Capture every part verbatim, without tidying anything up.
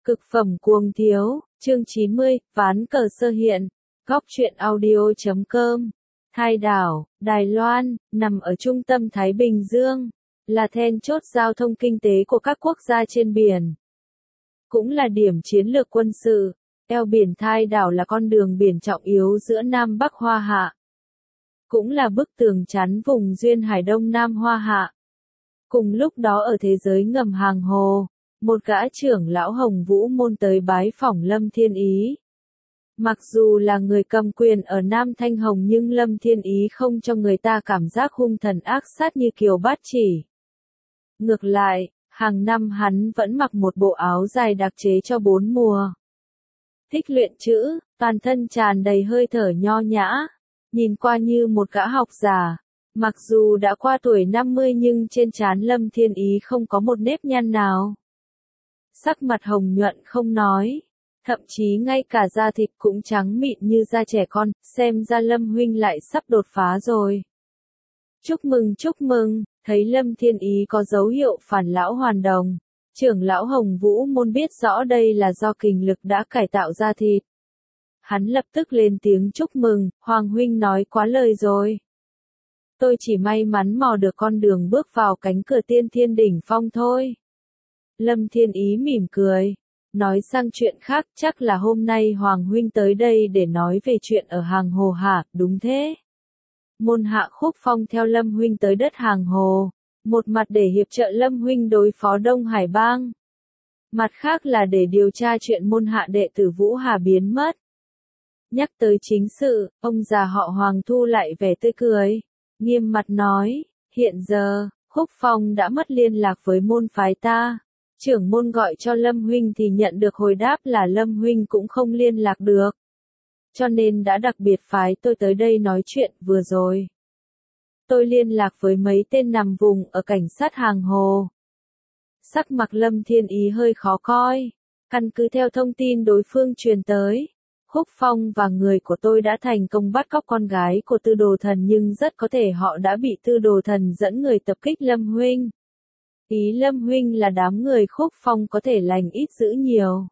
Cực phẩm cuồng thiếu, chương chín mươi, ván cờ sơ hiện, góc truyện audio.com. Hai đảo, Đài Loan, nằm ở trung tâm Thái Bình Dương, là then chốt giao thông kinh tế của các quốc gia trên biển. Cũng là điểm chiến lược quân sự, eo biển Thái đảo là con đường biển trọng yếu giữa Nam Bắc Hoa Hạ. Cũng là bức tường chắn vùng duyên hải Đông Nam Hoa Hạ. Cùng lúc đó ở thế giới ngầm hàng hồ, một gã trưởng lão Hồng Vũ Môn tới bái phỏng Lâm Thiên Ý. Mặc dù là người cầm quyền ở Nam Thanh Hồng nhưng Lâm Thiên Ý không cho người ta cảm giác hung thần ác sát như Kiều Bát Chỉ. Ngược lại, hàng năm hắn vẫn mặc một bộ áo dài đặc chế cho bốn mùa. Thích luyện chữ, toàn thân tràn đầy hơi thở nho nhã, nhìn qua như một gã học giả. Mặc dù đã qua tuổi năm mươi nhưng trên trán Lâm Thiên Ý không có một nếp nhăn nào. Sắc mặt hồng nhuận không nói, thậm chí ngay cả da thịt cũng trắng mịn như da trẻ con, xem ra Lâm huynh lại sắp đột phá rồi. Chúc mừng chúc mừng, thấy Lâm Thiên Ý có dấu hiệu phản lão hoàn đồng, trưởng lão Hồng Vũ Môn biết rõ đây là do kình lực đã cải tạo da thịt. Hắn lập tức lên tiếng chúc mừng, Hoàng huynh nói quá lời rồi. Tôi chỉ may mắn mò được con đường bước vào cánh cửa tiên thiên đỉnh phong thôi. Lâm Thiên Ý mỉm cười, nói sang chuyện khác, chắc là hôm nay Hoàng huynh tới đây để nói về chuyện ở hàng hồ hả, đúng thế. Môn hạ Khúc Phong theo Lâm huynh tới đất hàng hồ, một mặt để hiệp trợ Lâm huynh đối phó Đông Hải Bang. Mặt khác là để điều tra chuyện môn hạ đệ tử Vũ Hà biến mất. Nhắc tới chính sự, ông già họ Hoàng thu lại vẻ tươi cười, nghiêm mặt nói, hiện giờ, Khúc Phong đã mất liên lạc với môn phái ta. Trưởng môn gọi cho Lâm huynh thì nhận được hồi đáp là Lâm huynh cũng không liên lạc được. Cho nên đã đặc biệt phái tôi tới đây nói chuyện vừa rồi. Tôi liên lạc với mấy tên nằm vùng ở cảnh sát hàng hồ. Sắc mặt Lâm Thiên Ý hơi khó coi. Căn cứ theo thông tin đối phương truyền tới, Khúc Phong và người của tôi đã thành công bắt cóc con gái của Tư Đồ Thần nhưng rất có thể họ đã bị Tư Đồ Thần dẫn người tập kích Lâm huynh. Ý Lâm huynh là đám người Khúc Phong có thể lành ít dữ nhiều.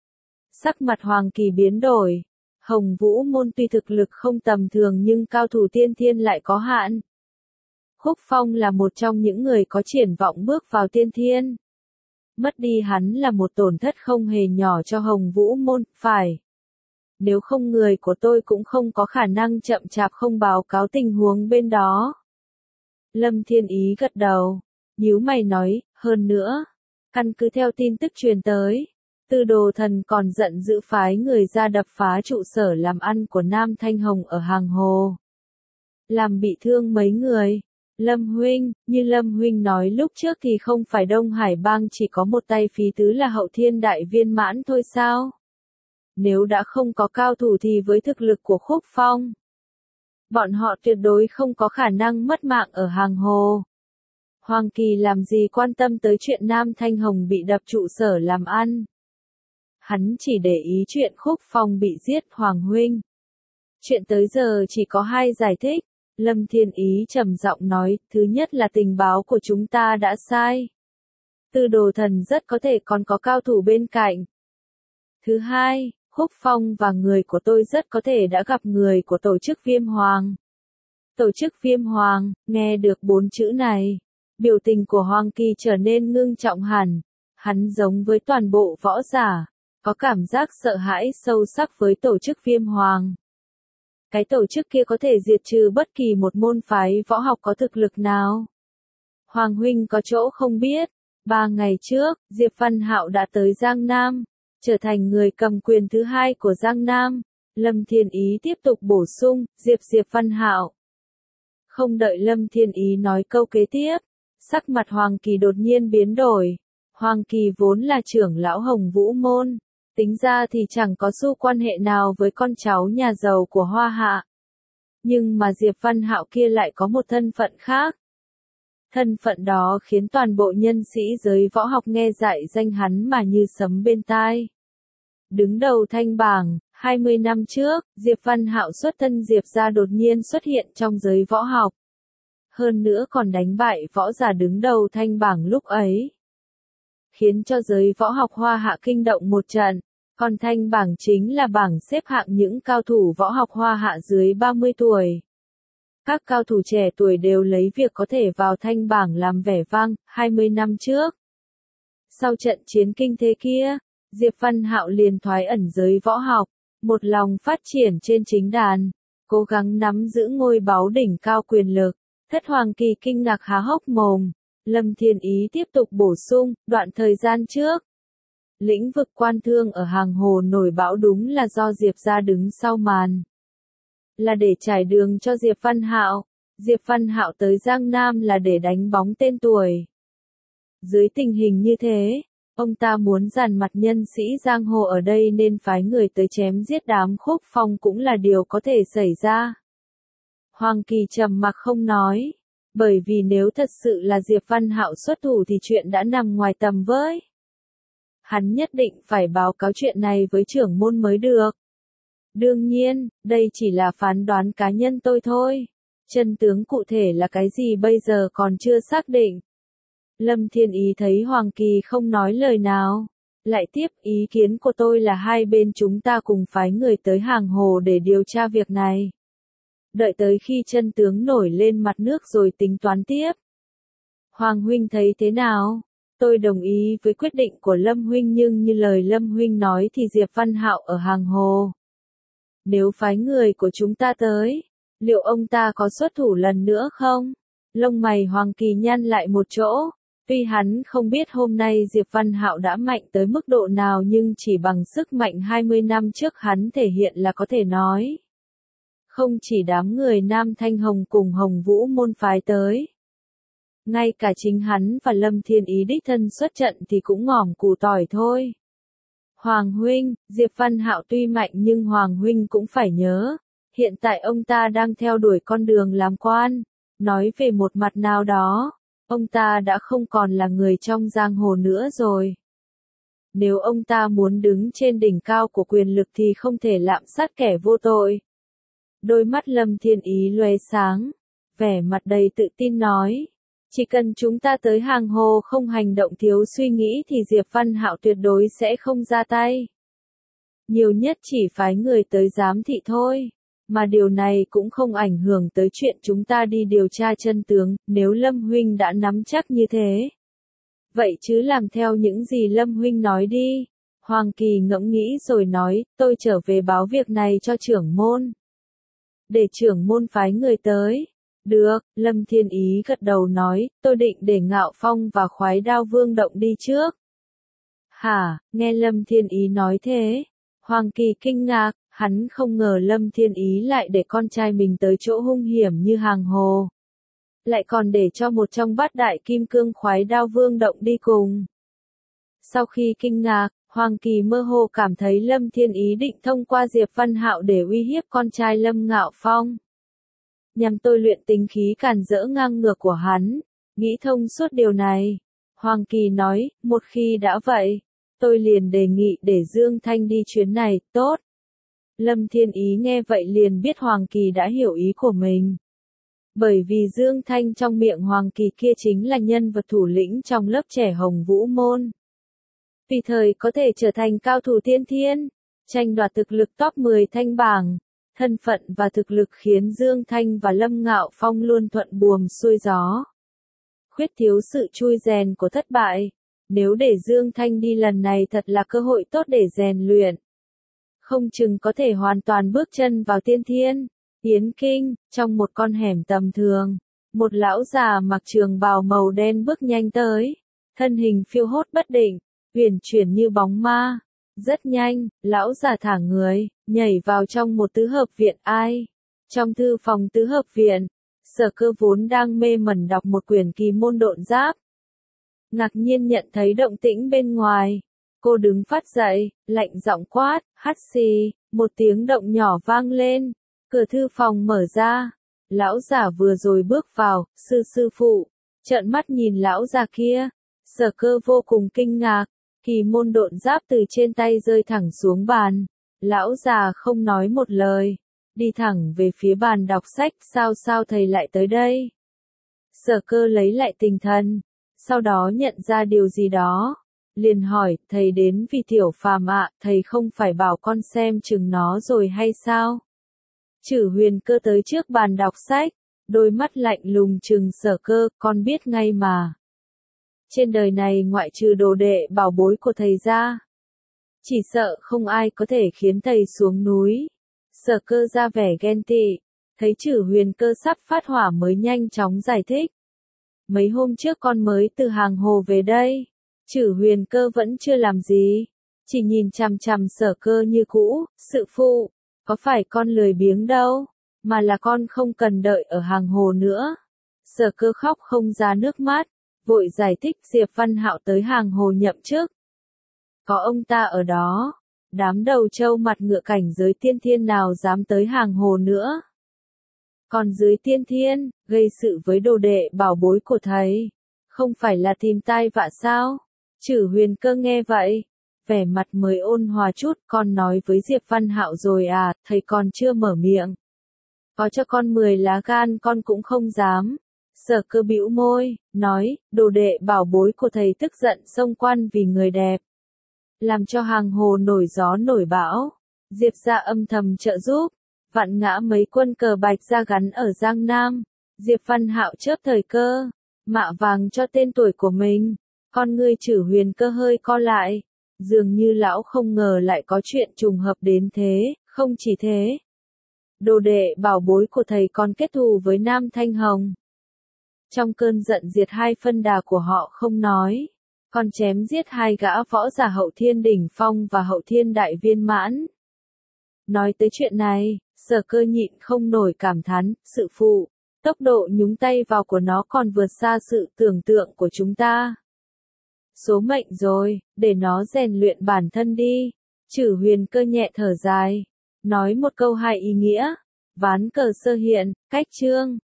Sắc mặt Hoàng Kỳ biến đổi. Hồng Vũ Môn tuy thực lực không tầm thường nhưng cao thủ tiên thiên lại có hạn. Khúc Phong là một trong những người có triển vọng bước vào tiên thiên. Mất đi hắn là một tổn thất không hề nhỏ cho Hồng Vũ Môn, phải. Nếu không người của tôi cũng không có khả năng chậm chạp không báo cáo tình huống bên đó. Lâm Thiên Ý gật đầu. Nhíu mày nói, hơn nữa, căn cứ theo tin tức truyền tới, Tư Đồ Thần còn giận dữ phái người ra đập phá trụ sở làm ăn của Nam Thanh Hồng ở hàng hồ. Làm bị thương mấy người. Lâm huynh, như Lâm huynh nói lúc trước thì không phải Đông Hải Bang chỉ có một tay phí tứ là Hậu Thiên Đại Viên Mãn thôi sao? Nếu đã không có cao thủ thì với thực lực của Khúc Phong, bọn họ tuyệt đối không có khả năng mất mạng ở hàng hồ. Hoàng Kỳ làm gì quan tâm tới chuyện Nam Thanh Hồng bị đập trụ sở làm ăn. Hắn chỉ để ý chuyện Khúc Phong bị giết Hoàng huynh. Chuyện tới giờ chỉ có hai giải thích. Lâm Thiên Ý trầm giọng nói, thứ nhất là tình báo của chúng ta đã sai. Tư Đồ Thần rất có thể còn có cao thủ bên cạnh. Thứ hai, Khúc Phong và người của tôi rất có thể đã gặp người của tổ chức Viêm Hoàng. Tổ chức Viêm Hoàng, nghe được bốn chữ này. Biểu tình của Hoàng Kỳ trở nên ngưng trọng hẳn. Hắn giống với toàn bộ võ giả, có cảm giác sợ hãi sâu sắc với tổ chức Viêm Hoàng. Cái tổ chức kia có thể diệt trừ bất kỳ một môn phái võ học có thực lực nào. Hoàng huynh có chỗ không biết, ba ngày trước, Diệp Văn Hạo đã tới Giang Nam, trở thành người cầm quyền thứ hai của Giang Nam. Lâm Thiên Ý tiếp tục bổ sung, Diệp Diệp Văn Hạo. Không đợi Lâm Thiên Ý nói câu kế tiếp, sắc mặt Hoàng Kỳ đột nhiên biến đổi. Hoàng Kỳ vốn là trưởng lão Hồng Vũ Môn, tính ra thì chẳng có xu quan hệ nào với con cháu nhà giàu của Hoa Hạ. Nhưng mà Diệp Văn Hạo kia lại có một thân phận khác. Thân phận đó khiến toàn bộ nhân sĩ giới võ học nghe dạy danh hắn mà như sấm bên tai. Đứng đầu thanh bảng, hai mươi năm trước, Diệp Văn Hạo xuất thân Diệp gia đột nhiên xuất hiện trong giới võ học. Hơn nữa còn đánh bại võ giả đứng đầu thanh bảng lúc ấy. khiến cho giới võ học Hoa Hạ kinh động một trận. Còn thanh bảng chính là bảng xếp hạng những cao thủ võ học Hoa Hạ dưới ba mươi tuổi. Các cao thủ trẻ tuổi đều lấy việc có thể vào thanh bảng làm vẻ vang, hai mươi năm trước. Sau trận chiến kinh thế kia, Diệp Văn Hạo liền thoái ẩn giới võ học, một lòng phát triển trên chính đàn, cố gắng nắm giữ ngôi báu đỉnh cao quyền lực. Thất Hoàng Kỳ kinh ngạc há hốc mồm, Lâm Thiên Ý tiếp tục bổ sung, đoạn thời gian trước. Lĩnh vực quan thương ở hàng hồ nổi bão đúng là do Diệp gia đứng sau màn. Là để trải đường cho Diệp Văn Hạo. Diệp Văn Hạo tới Giang Nam là để đánh bóng tên tuổi. Dưới tình hình như thế, ông ta muốn dàn mặt nhân sĩ giang hồ ở đây nên phái người tới chém giết đám Khúc Phong cũng là điều có thể xảy ra. Hoàng Kỳ trầm mặc không nói, bởi vì nếu thật sự là Diệp Văn Hạo xuất thủ thì chuyện đã nằm ngoài tầm với. Hắn nhất định phải báo cáo chuyện này với trưởng môn mới được. Đương nhiên, đây chỉ là phán đoán cá nhân tôi thôi. Chân tướng cụ thể là cái gì bây giờ còn chưa xác định. Lâm Thiên Ý thấy Hoàng Kỳ không nói lời nào. Lại tiếp, ý kiến của tôi là hai bên chúng ta cùng phái người tới hàng hồ để điều tra việc này. Đợi tới khi chân tướng nổi lên mặt nước rồi tính toán tiếp. Hoàng huynh thấy thế nào? Tôi đồng ý với quyết định của Lâm huynh nhưng như lời Lâm huynh nói thì Diệp Văn Hạo ở hàng hồ. Nếu phái người của chúng ta tới, liệu ông ta có xuất thủ lần nữa không? Lông mày Hoàng Kỳ nhăn lại một chỗ. Tuy hắn không biết hôm nay Diệp Văn Hạo đã mạnh tới mức độ nào nhưng chỉ bằng sức mạnh hai mươi năm trước hắn thể hiện là có thể nói. Không chỉ đám người Nam Thanh Hồng cùng Hồng Vũ môn phái tới. Ngay cả chính hắn và Lâm Thiên Ý đích thân xuất trận thì cũng ngỏm củ tỏi thôi. Hoàng huynh, Diệp Văn Hạo tuy mạnh nhưng Hoàng huynh cũng phải nhớ, hiện tại ông ta đang theo đuổi con đường làm quan. Nói về một mặt nào đó, ông ta đã không còn là người trong giang hồ nữa rồi. Nếu ông ta muốn đứng trên đỉnh cao của quyền lực thì không thể lạm sát kẻ vô tội. Đôi mắt Lâm Thiên Ý lóe sáng, vẻ mặt đầy tự tin nói. Chỉ cần chúng ta tới hàng hồ không hành động thiếu suy nghĩ thì Diệp Văn Hạo tuyệt đối sẽ không ra tay. Nhiều nhất chỉ phái người tới giám thị thôi, mà điều này cũng không ảnh hưởng tới chuyện chúng ta đi điều tra chân tướng, nếu Lâm huynh đã nắm chắc như thế. Vậy chứ làm theo những gì Lâm huynh nói đi. Hoàng Kỳ ngẫm nghĩ rồi nói, tôi trở về báo việc này cho trưởng môn. Để trưởng môn phái người tới. Được, Lâm Thiên Ý gật đầu nói, tôi định để Ngạo Phong và Khoái Đao Vương động đi trước. Hả, nghe Lâm Thiên Ý nói thế, Hoàng Kỳ kinh ngạc, hắn không ngờ Lâm Thiên Ý lại để con trai mình tới chỗ hung hiểm như hàng hồ. Lại còn để cho một trong bát đại kim cương Khoái Đao Vương động đi cùng. Sau khi kinh ngạc, Hoàng Kỳ mơ hồ cảm thấy Lâm Thiên Ý định thông qua Diệp Văn Hạo để uy hiếp con trai Lâm Ngạo Phong. Nhằm tôi luyện tính khí càn rỡ ngang ngược của hắn, nghĩ thông suốt điều này. Hoàng Kỳ nói, một khi đã vậy, tôi liền đề nghị để Dương Thanh đi chuyến này, tốt. Lâm Thiên Ý nghe vậy liền biết Hoàng Kỳ đã hiểu ý của mình. Bởi vì Dương Thanh trong miệng Hoàng Kỳ kia chính là nhân vật thủ lĩnh trong lớp trẻ Hồng Vũ môn. Vì thời có thể trở thành cao thủ tiên thiên, tranh đoạt thực lực top mười thanh bảng. Thân phận và thực lực khiến Dương Thanh và Lâm Ngạo Phong luôn thuận buồm xuôi gió. Khuyết thiếu sự chui rèn của thất bại. Nếu để Dương Thanh đi lần này thật là cơ hội tốt để rèn luyện. Không chừng có thể hoàn toàn bước chân vào tiên thiên. Yến Kinh, trong một con hẻm tầm thường. Một lão già mặc trường bào màu đen bước nhanh tới. Thân hình phiêu hốt bất định, uyển chuyển như bóng ma. Rất nhanh, lão già thả người, nhảy vào trong một tứ hợp viện ai. Trong thư phòng tứ hợp viện, Sở Cơ vốn đang mê mẩn đọc một quyển kỳ môn độn giáp. Ngạc nhiên nhận thấy động tĩnh bên ngoài. Cô đứng phát dậy, lạnh giọng quát, hắt xì, một tiếng động nhỏ vang lên. Cửa thư phòng mở ra. Lão già vừa rồi bước vào, sư sư phụ, trợn mắt nhìn lão già kia. Sở Cơ vô cùng kinh ngạc. Kỳ môn độn giáp từ trên tay rơi thẳng xuống bàn. Lão già không nói một lời. Đi thẳng về phía bàn đọc sách. Sao sao thầy lại tới đây? Sở Cơ lấy lại tinh thần. Sau đó nhận ra điều gì đó. liền hỏi, thầy đến vì Tiểu Phàm ạ, thầy không phải bảo con xem chừng nó rồi hay sao? Chử Huyền Cơ tới trước bàn đọc sách, đôi mắt lạnh lùng trừng Sở Cơ, con biết ngay mà. Trên đời này ngoại trừ đồ đệ bảo bối của thầy ra, chỉ sợ không ai có thể khiến thầy xuống núi. Sở Cơ ra vẻ ghen tị, thấy Chử Huyền Cơ sắp phát hỏa mới nhanh chóng giải thích. Mấy hôm trước con mới từ Hàng Hồ về đây. Chử Huyền Cơ vẫn chưa làm gì, chỉ nhìn chằm chằm Sở Cơ như cũ, sự phụ, có phải con lười biếng đâu, mà là con không cần đợi ở Hàng Hồ nữa. Sở Cơ khóc không ra nước mắt, vội giải thích Diệp Văn Hạo tới Hàng Hồ nhậm chức. Có ông ta ở đó, đám đầu trâu mặt ngựa cảnh giới tiên thiên nào dám tới Hàng Hồ nữa. Còn dưới tiên thiên, gây sự với đồ đệ bảo bối của thầy, không phải là tìm tai vạ sao? Chử Huyền Cơ nghe vậy, vẻ mặt mới ôn hòa chút, con nói với Diệp Văn Hạo rồi à, thầy còn chưa mở miệng. Có cho con mười lá gan con cũng không dám. Sở Cơ bĩu môi, nói, đồ đệ bảo bối của thầy tức giận xông quan vì người đẹp, làm cho Hàng Hồ nổi gió nổi bão. Diệp gia âm thầm trợ giúp, vạn ngã mấy quân cờ bạch ra gắn ở Giang Nam. Diệp Văn Hạo chớp thời cơ, mạ vàng cho tên tuổi của mình. Con ngươi Chử Huyền Cơ hơi co lại, dường như lão không ngờ lại có chuyện trùng hợp đến thế. Không chỉ thế, đồ đệ bảo bối của thầy còn kết thù với Nam Thanh Hồng. Trong cơn giận diệt hai phân đà của họ không nói, còn chém giết hai gã võ giả Hậu Thiên đỉnh phong và Hậu Thiên đại viên mãn. Nói tới chuyện này, Sở Cơ nhịn không nổi cảm thán, sự phụ, tốc độ nhúng tay vào của nó còn vượt xa sự tưởng tượng của chúng ta. Số mệnh rồi, để nó rèn luyện bản thân đi. Chử Huyền Cơ nhẹ thở dài, nói một câu hai ý nghĩa. Ván cờ sơ hiện, cách chương.